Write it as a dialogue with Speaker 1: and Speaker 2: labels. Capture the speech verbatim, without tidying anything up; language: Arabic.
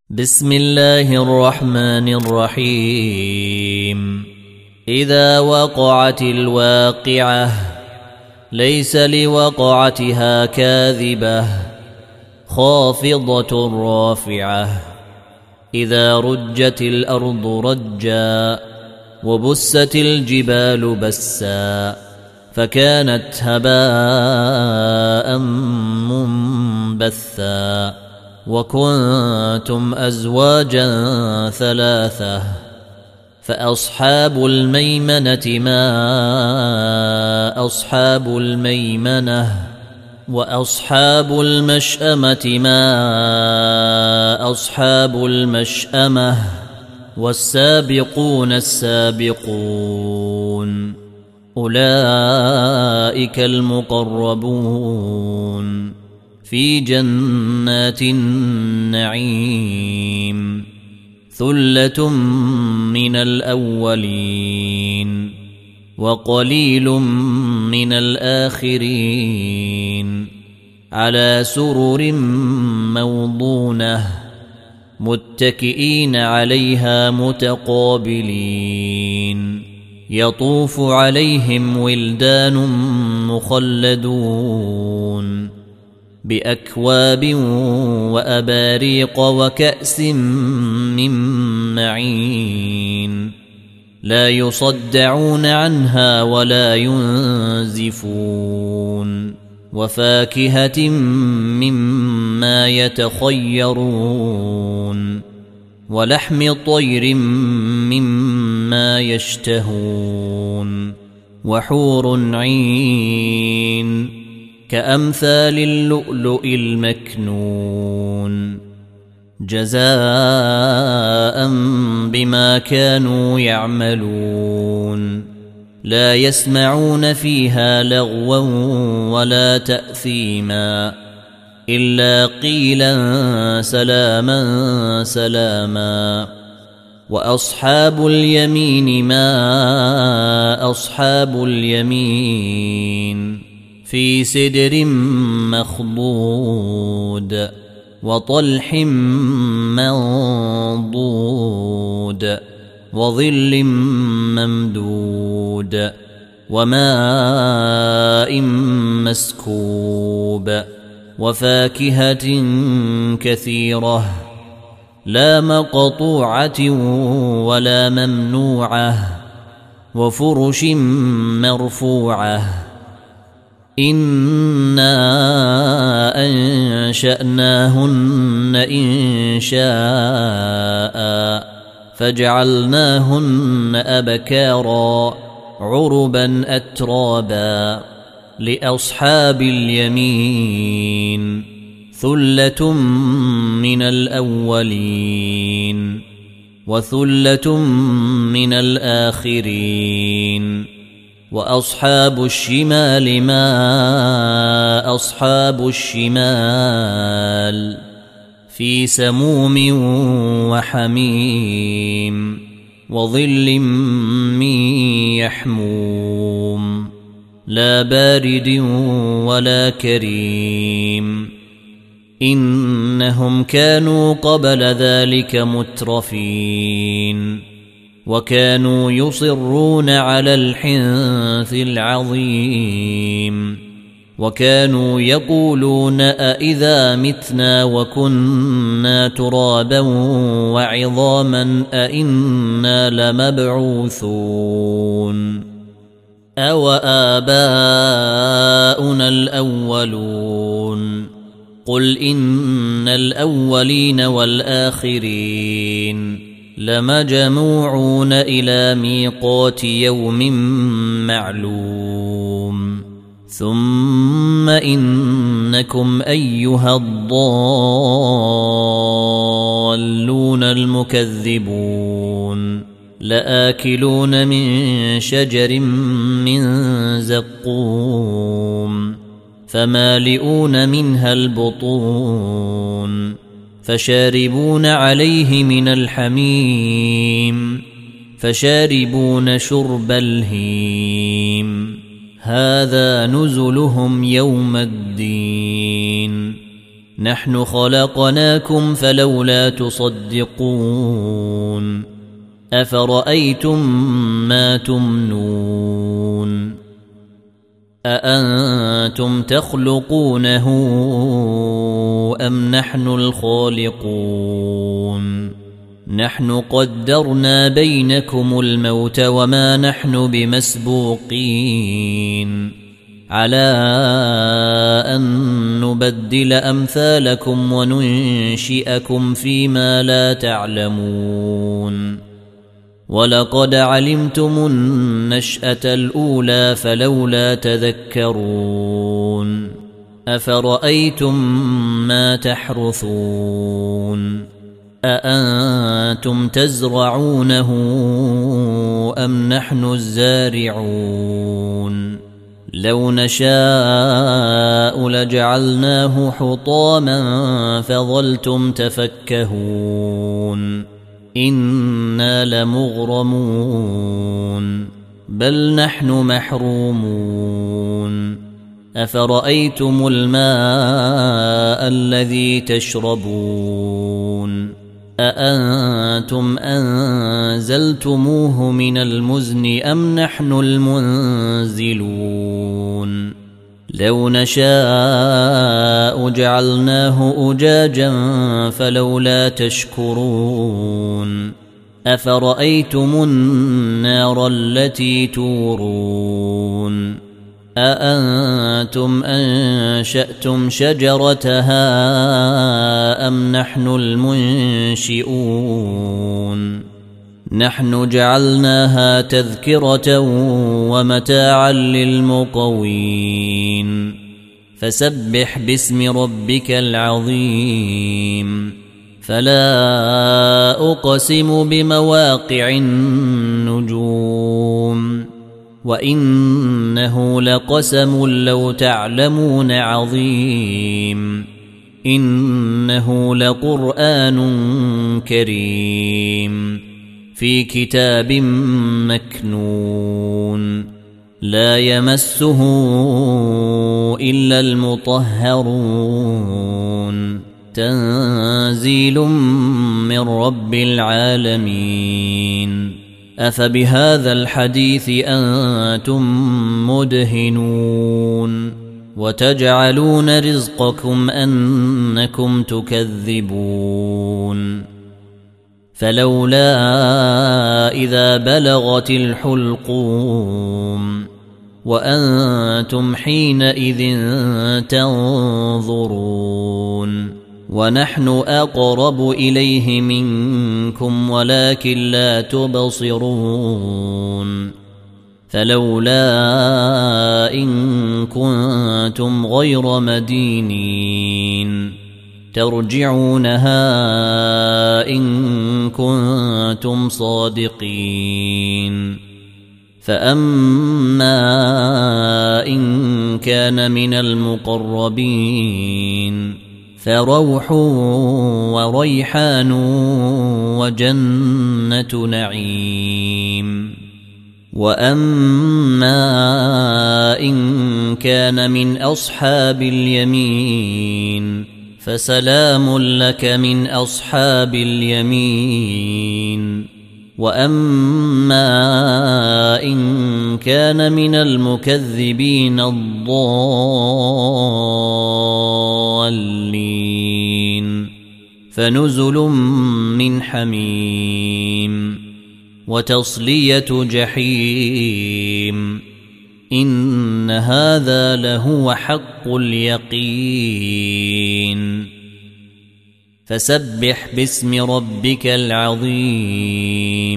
Speaker 1: بسم الله الرحمن الرحيم. إذا وقعت الواقعة ليس لوقعتها كاذبة خافضة رافعة. إذا رجت الأرض رجا وبست الجبال بسا فكانت هباء منبثا وكنتم أزواجا ثلاثة فأصحاب الميمنة ما أصحاب الميمنة وأصحاب المشأمة ما أصحاب المشأمة والسابقون السابقون أولئك المقربون في جنات النعيم ثلة من الأولين وقليل من الآخرين على سرر موضونة متكئين عليها متقابلين يطوف عليهم ولدان مخلدون بأكواب وأباريق وكأس من معين لا يصدعون عنها ولا ينزفون وفاكهة مما يتخيرون ولحم طير مما يشتهون وحور عين كأمثال اللؤلؤ المكنون جزاء بما كانوا يعملون لا يسمعون فيها لغوا ولا تأثيما إلا قيلا سلاما سلاما. وأصحاب اليمين ما أصحاب اليمين في سدر مخضود وطلح منضود وظل ممدود وماء مسكوب وفاكهة كثيرة لا مقطوعة ولا ممنوعة وفرش مرفوعة إنا أنشأناهن إنشاء فجعلناهن أبكارا عربا أترابا لأصحاب اليمين ثلة من الأولين وثلة من الآخرين. وأصحاب الشمال ما أصحاب الشمال في سموم وحميم وظل من يحموم لا بارد ولا كريم إنهم كانوا قبل ذلك مترفين وكانوا يصرون على الحنث العظيم وكانوا يقولون أإذا متنا وكنا ترابا وعظاما أإنا لمبعوثون أو آباؤنا الأولون قل إن الأولين والآخرين لمجموعون إلى ميقات يوم معلوم ثم إنكم أيها الضالون المكذبون لآكلون من شجر من زقوم فمالئون منها البطون فشاربون عليه من الحميم فشاربون شرب الهيم هذا نزلهم يوم الدين نحن خلقناكم فلولا تصدقون أفرأيتم ما تمنون أأنتم تخلقونه أم نحن الخالقون نحن قدرنا بينكم الموت وما نحن بمسبوقين على أن نبدل أمثالكم وننشئكم فيما لا تعلمون ولقد علمتم النشأة الأولى فلولا تذكرون أفرأيتم ما تحرثون أأنتم تزرعونه أم نحن الزارعون لو نشاء لجعلناه حطاما فظلتم تفكهون إنا لمغرمون بل نحن محرومون أفرأيتم الماء الذي تشربون أأنتم أنزلتموه من المزن أم نحن المنزلون لو نشاء جعلناه أجاجا فلولا تشكرون أفرأيتم النار التي تورون أأنتم أنشأتم شجرتها أم نحن المنشئون نحن جعلناها تذكرة ومتاعا للمقوين فسبح باسم ربك العظيم فلا أقسم بمواقع النجوم وإنه لقسم لو تعلمون عظيم إنه لقرآن كريم في كتاب مكنون لا يمسه إلا المطهرون تنزيل من رب العالمين أفبهذا الحديث أنتم مدهنون وتجعلون رزقكم أنكم تكذبون فلولا إذا بلغت الحلقوم وأنتم حينئذ تنظرون ونحن أقرب إليه منكم ولكن لا تبصرون فلولا إن كنتم غير مدينين ترجعونها إن كنتم صادقين فأما إن كان من المقربين فروح وريحان وجنة نعيم وأما إن كان من أصحاب اليمين فسلام لك من أصحاب اليمين وأما إن كان من المكذبين الضالين فنزل من حميم وتصلية جحيم إن هذا لهو حق اليقين فسبح باسم ربك العظيم